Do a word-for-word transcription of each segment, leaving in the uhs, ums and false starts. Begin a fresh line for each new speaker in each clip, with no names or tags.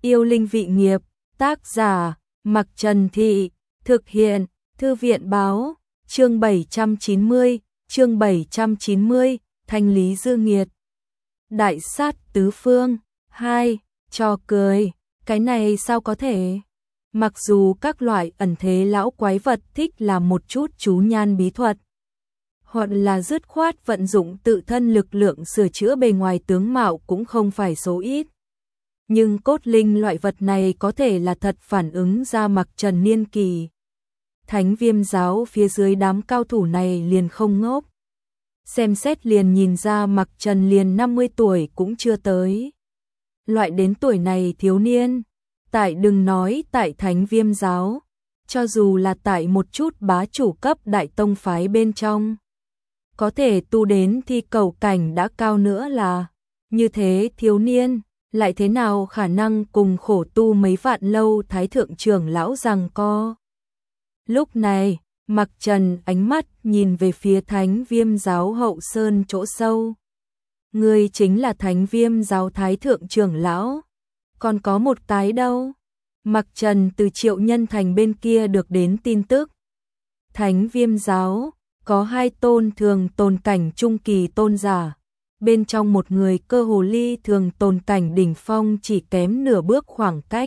Yêu linh vị nghiệp, tác giả, Mặc Trần Thị, thực hiện, Thư viện báo, chương bảy trăm chín mươi, chương bảy trăm chín mươi, thanh lý dư nghiệt. Đại sát tứ phương, hai, trò cười, cái này sao có thể? Mặc dù các loại ẩn thế lão quái vật thích làm một chút chú nhan bí thuật, hoặc là dứt khoát vận dụng tự thân lực lượng sửa chữa bề ngoài tướng mạo cũng không phải số ít. Nhưng cốt linh loại vật này có thể là thật phản ứng ra Mặc Trần niên kỳ. Thánh Viêm giáo phía dưới đám cao thủ này liền không ngốc. Xem xét liền nhìn ra Mặc Trần liền năm mươi tuổi cũng chưa tới. Loại đến tuổi này thiếu niên, tại đừng nói tại Thánh Viêm giáo, cho dù là tại một chút bá chủ cấp đại tông phái bên trong, có thể tu đến thi cầu cảnh đã cao nữa là, như thế thiếu niên, lại thế nào khả năng cùng khổ tu mấy vạn lâu thái thượng trưởng lão giằng co. Lúc này, Mặc Trần ánh mắt nhìn về phía Thánh Viêm giáo hậu sơn chỗ sâu. Người chính là Thánh Viêm giáo thái thượng trưởng lão, còn có một cái đâu? Mặc Trần từ Triệu Nhân Thành bên kia được đến tin tức. Thánh Viêm giáo có hai tôn thường tồn cảnh trung kỳ tôn giả, bên trong một người cơ hồ ly thường tồn cảnh đỉnh phong chỉ kém nửa bước khoảng cách.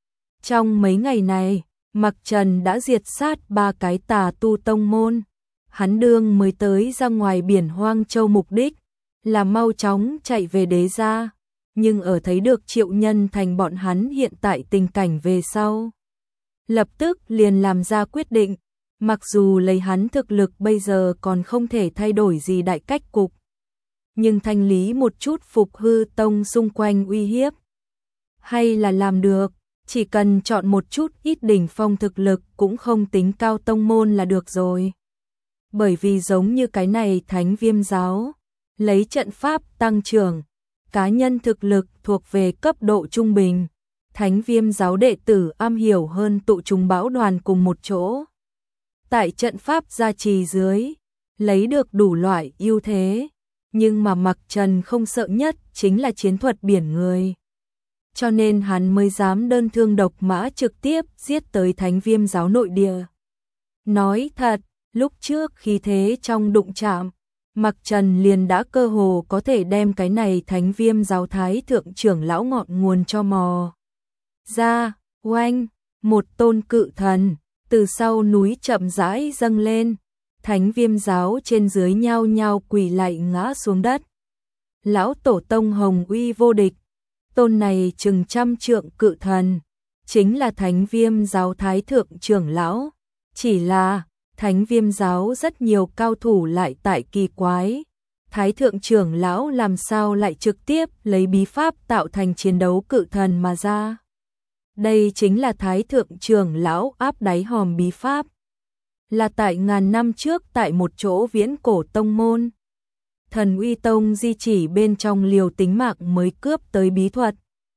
Trong mấy ngày này, Mặc Trần đã diệt sát ba cái tà tu tông môn. Hắn đương mới tới ra ngoài biển Hoang Châu mục đích là mau chóng chạy về đế gia, nhưng ở thấy được Triệu Nhân Thành bọn hắn hiện tại tình cảnh về sau, lập tức liền làm ra quyết định. Mặc dù lấy hắn thực lực bây giờ còn không thể thay đổi gì đại cách cục, nhưng thanh lý một chút Phục Hư tông xung quanh uy hiếp hay là làm được. Chỉ cần chọn một chút ít đỉnh phong thực lực cũng không tính cao tông môn là được rồi. Bởi vì giống như cái này Thánh Viêm giáo, lấy trận pháp tăng trưởng, cá nhân thực lực thuộc về cấp độ trung bình. Thánh Viêm giáo đệ tử am hiểu hơn tụ trùng bão đoàn cùng một chỗ. Tại trận pháp gia trì dưới, lấy được đủ loại ưu thế, nhưng mà Mặc Trần không sợ nhất chính là chiến thuật biển người. Cho nên hắn mới dám đơn thương độc mã trực tiếp giết tới Thánh Viêm giáo nội địa. Nói thật, lúc trước khi thế trong đụng chạm, Mặc Trần liền đã cơ hồ có thể đem cái này Thánh Viêm giáo thái thượng trưởng lão ngọn nguồn cho mò ra. Oanh, một tôn cự thần từ sau núi chậm rãi dâng lên, Thánh Viêm giáo trên dưới nhao nhao quỳ lạy ngã xuống đất. Lão tổ tông hồng uy vô địch, tôn này chừng trăm trượng cự thần, chính là Thánh Viêm giáo thái thượng trưởng lão. Chỉ là, Thánh Viêm giáo rất nhiều cao thủ lại tại kỳ quái. Thái thượng trưởng lão làm sao lại trực tiếp lấy bí pháp tạo thành chiến đấu cự thần mà ra. Đây chính là Thái thượng trưởng lão áp đáy hòm bí pháp. Là tại ngàn năm trước tại một chỗ viễn cổ tông môn. Thần Uy Tông di chỉ bên trong liều tính mạng mới cướp tới bí thuật.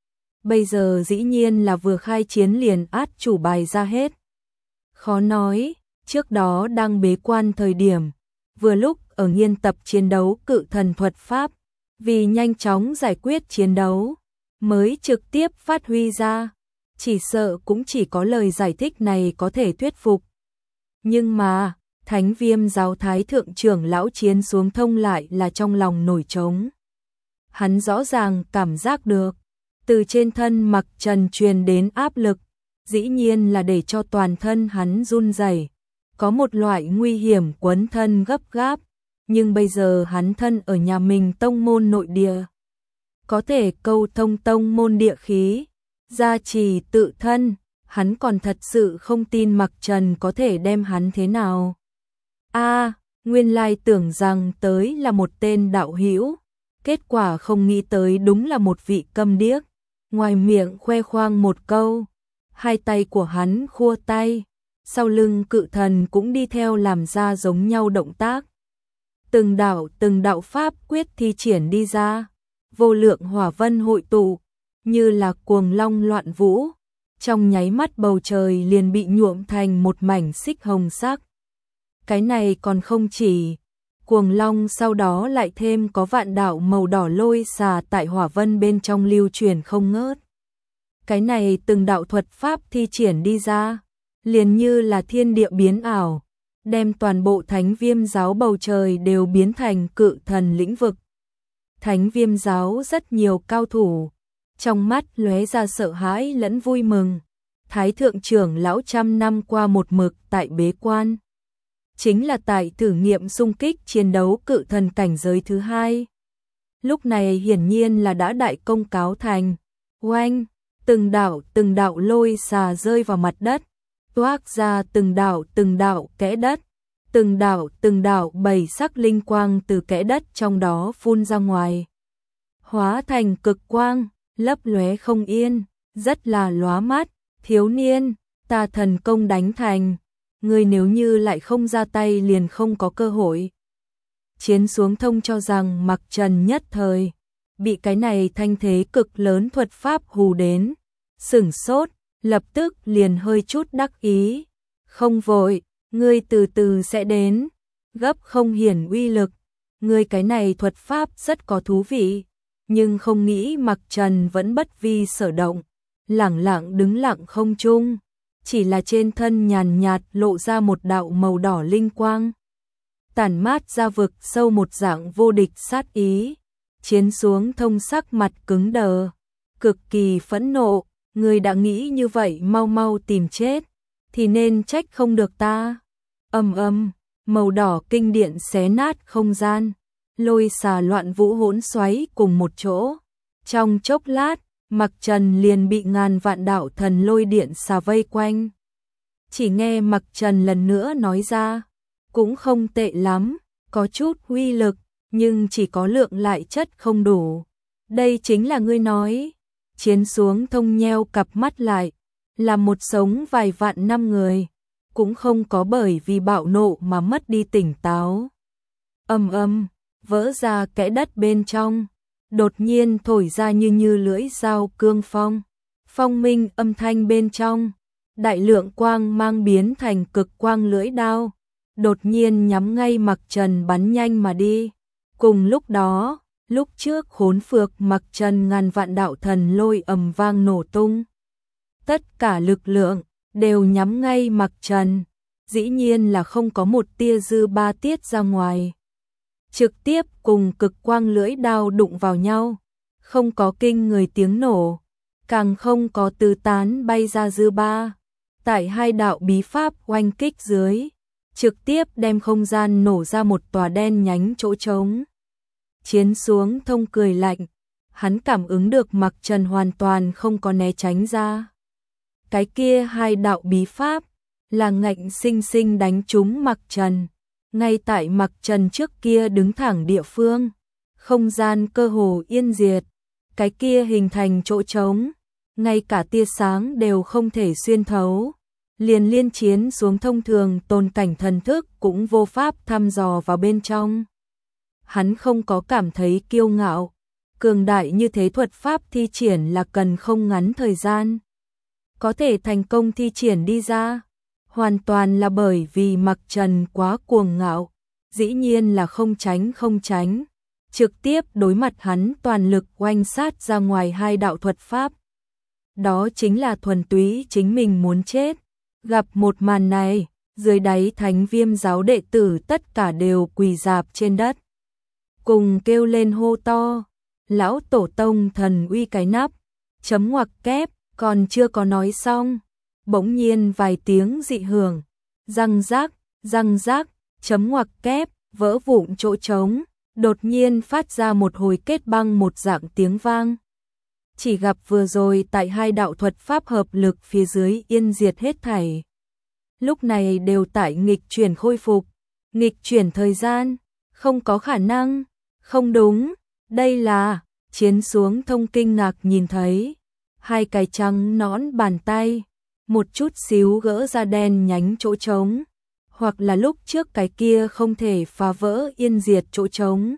Bây giờ dĩ nhiên là vừa khai chiến liền át chủ bài ra hết. Khó nói, trước đó đang bế quan thời điểm, vừa lúc ở nghiên tập chiến đấu cự thần thuật pháp, vì nhanh chóng giải quyết chiến đấu, mới trực tiếp phát huy ra. Chỉ sợ cũng chỉ có lời giải thích này có thể thuyết phục. Nhưng mà, Thánh Viêm giáo thái thượng trưởng lão chiến xuống thông lại là trong lòng nổi trống. Hắn rõ ràng cảm giác được, từ trên thân Mặc Trần truyền đến áp lực, dĩ nhiên là để cho toàn thân hắn run rẩy, có một loại nguy hiểm quấn thân gấp gáp, nhưng bây giờ hắn thân ở nhà mình tông môn nội địa, có thể câu thông tông môn địa khí, gia trì tự thân, hắn còn thật sự không tin Mặc Trần có thể đem hắn thế nào. A, à, nguyên lai tưởng rằng tới là một tên đạo hữu, kết quả không nghĩ tới đúng là một vị câm điếc, ngoài miệng khoe khoang một câu, hai tay của hắn khua tay, sau lưng cự thần cũng đi theo làm ra giống nhau động tác. Từng đạo từng đạo pháp quyết thi triển đi ra, vô lượng hỏa vân hội tụ, như là cuồng long loạn vũ, trong nháy mắt bầu trời liền bị nhuộm thành một mảnh xích hồng sắc. Cái này còn không chỉ, cuồng long sau đó lại thêm có vạn đạo màu đỏ lôi xà tại hỏa vân bên trong lưu truyền không ngớt. cái này từng đạo thuật pháp thi triển đi ra, liền như là thiên địa biến ảo, đem toàn bộ Thánh Viêm giáo bầu trời đều biến thành cự thần lĩnh vực. Thánh Viêm giáo rất nhiều cao thủ, trong mắt lóe ra sợ hãi lẫn vui mừng. Thái thượng trưởng lão trăm năm qua một mực tại bế quan, chính là tại thử nghiệm xung kích chiến đấu cự thần cảnh giới thứ hai. Lúc này hiển nhiên là đã đại công cáo thành. Oanh, từng đạo từng đạo lôi xà rơi vào mặt đất, toát ra từng đạo từng đạo kẽ đất, từng đạo từng đạo bảy sắc linh quang từ kẽ đất trong đó phun ra ngoài, hóa thành cực quang, lấp lóe không yên, rất là lóa mắt. Thiếu niên, ta thần công đánh thành, ngươi nếu như lại không ra tay liền không có cơ hội. Chiến xuống thông cho rằng Mặc Trần nhất thời bị cái này thanh thế cực lớn thuật pháp hù đến, sửng sốt, lập tức liền hơi chút đắc ý. Không vội, ngươi từ từ sẽ đến, gấp không hiển uy lực, ngươi cái này thuật pháp rất có thú vị, nhưng không nghĩ Mặc Trần vẫn bất vi sở động, lẳng lặng đứng lặng không trung, chỉ là trên thân nhàn nhạt lộ ra một đạo màu đỏ linh quang, tản mát ra vực sâu một dạng vô địch sát ý. Chiến xuống thông sắc mặt cứng đờ, cực kỳ phẫn nộ, người đã nghĩ như vậy mau mau tìm chết, thì nên trách không được ta. Ầm ầm, màu đỏ kinh điện xé nát không gian, lôi xà loạn vũ hỗn xoáy cùng một chỗ. Trong chốc lát, Mặc Trần liền bị ngàn vạn đạo thần lôi điện xà vây quanh. Chỉ nghe Mặc Trần lần nữa nói ra, cũng không tệ lắm, có chút uy lực, nhưng chỉ có lượng lại chất không đủ. Đây chính là ngươi nói. Chiến xuống thông nheo cặp mắt lại, là một sống vài vạn năm người, cũng không có bởi vì bạo nộ mà mất đi tỉnh táo. Ầm ầm, vỡ ra kẽ đất bên trong, đột nhiên thổi ra như như lưỡi dao cương phong. Phong minh âm thanh bên trong, đại lượng quang mang biến thành cực quang lưỡi đao, đột nhiên nhắm ngay Mặc Trần bắn nhanh mà đi. Cùng lúc đó, lúc trước khốn phược Mặc Trần ngàn vạn đạo thần lôi ầm vang nổ tung. Tất cả lực lượng đều nhắm ngay Mặc Trần, dĩ nhiên là không có một tia dư ba tiết ra ngoài. Trực tiếp cùng cực quang lưỡi đao đụng vào nhau, không có kinh người tiếng nổ, càng không có tứ tán bay ra dư ba. Tại hai đạo bí pháp oanh kích dưới, trực tiếp đem không gian nổ ra một tòa đen nhánh chỗ trống. Chiến xuống thông cười lạnh, hắn cảm ứng được Mặc Trần hoàn toàn không có né tránh ra. Cái kia hai đạo bí pháp là ngạnh sinh sinh đánh trúng Mặc Trần, ngay tại Mặc Trần trước kia đứng thẳng địa phương, không gian cơ hồ yên diệt, cái kia hình thành chỗ trống, ngay cả tia sáng đều không thể xuyên thấu. Liền liên chiến xuống thông thường tôn cảnh thần thức cũng vô pháp thăm dò vào bên trong. Hắn không có cảm thấy kiêu ngạo, cường đại như thế thuật pháp thi triển là cần không ngắn thời gian. Có thể thành công thi triển đi ra, hoàn toàn là bởi vì Mặc Trần quá cuồng ngạo, dĩ nhiên là không tránh không tránh, trực tiếp đối mặt hắn toàn lực oanh sát ra ngoài hai đạo thuật pháp. Đó chính là thuần túy chính mình muốn chết. Gặp một màn này, dưới đáy Thánh Viêm giáo đệ tử tất cả đều quỳ rạp trên đất, cùng kêu lên hô to, lão tổ tông thần uy cái nắp, chấm ngoặc kép, còn chưa có nói xong, bỗng nhiên vài tiếng dị hưởng, răng rác, răng rác, chấm ngoặc kép, vỡ vụn chỗ trống, đột nhiên phát ra một hồi kết băng một dạng tiếng vang. Chỉ gặp vừa rồi tại hai đạo thuật pháp hợp lực phía dưới yên diệt hết thảy. Lúc này đều tại nghịch chuyển khôi phục, nghịch chuyển thời gian, không có khả năng, không đúng, đây là, chiến xuống thông kinh ngạc nhìn thấy, hai cái trắng nõn bàn tay, một chút xíu gỡ ra đen nhánh chỗ trống, hoặc là lúc trước cái kia không thể phá vỡ yên diệt chỗ trống.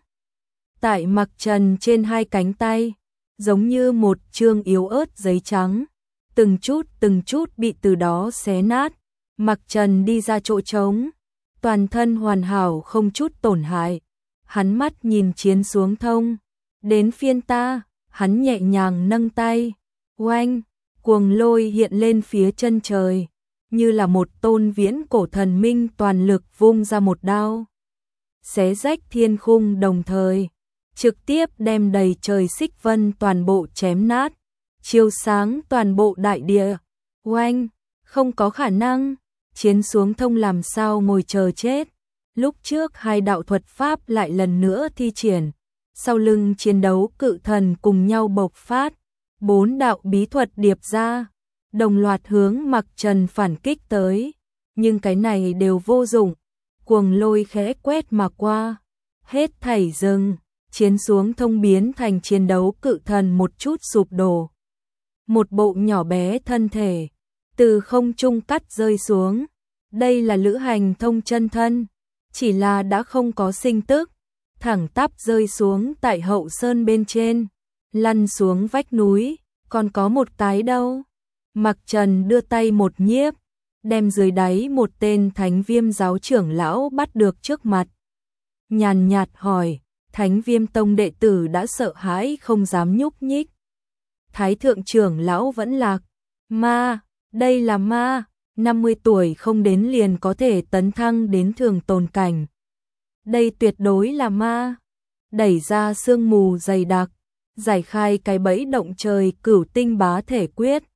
Tại Mặc Trần trên hai cánh tay, giống như một chương yếu ớt giấy trắng, từng chút từng chút bị từ đó xé nát. Mặc Trần đi ra chỗ trống, toàn thân hoàn hảo không chút tổn hại. Hắn mắt nhìn chiến xuống thông, đến phiên ta, hắn nhẹ nhàng nâng tay, oanh, Cuồng lôi hiện lên phía chân trời, như là một tôn viễn cổ thần minh toàn lực vung ra một đao. Xé rách thiên khung đồng thời, trực tiếp đem đầy trời xích vân toàn bộ chém nát, chiếu sáng toàn bộ đại địa. Oanh, không có khả năng, chiến xuống thông làm sao ngồi chờ chết. Lúc trước hai đạo thuật pháp lại lần nữa thi triển, sau lưng chiến đấu cự thần cùng nhau bộc phát, bốn đạo bí thuật điệp ra, đồng loạt hướng Mặc Trần phản kích tới, nhưng cái này đều vô dụng. Cuồng lôi khẽ quét mà qua, hết thảy dừng, chiến xuống thông biến thành chiến đấu cự thần một chút sụp đổ. Một bộ nhỏ bé thân thể từ không trung cắt rơi xuống, đây là lữ hành thông chân thân, chỉ là đã không có sinh tức, thẳng tắp rơi xuống tại hậu sơn bên trên, lăn xuống vách núi, còn có một cái đâu. Mặc Trần đưa tay một nhiếp, đem dưới đáy một tên Thánh Viêm giáo trưởng lão bắt được trước mặt. Nhàn nhạt hỏi, Thánh Viêm tông đệ tử đã sợ hãi không dám nhúc nhích. Thái thượng trưởng lão vẫn lạc, ma, đây là ma, năm mươi tuổi không đến liền có thể tấn thăng đến thường tồn cảnh. Đây tuyệt đối là ma. Đẩy ra sương mù dày đặc, giải khai cái bẫy động trời cửu tinh bá thể quyết,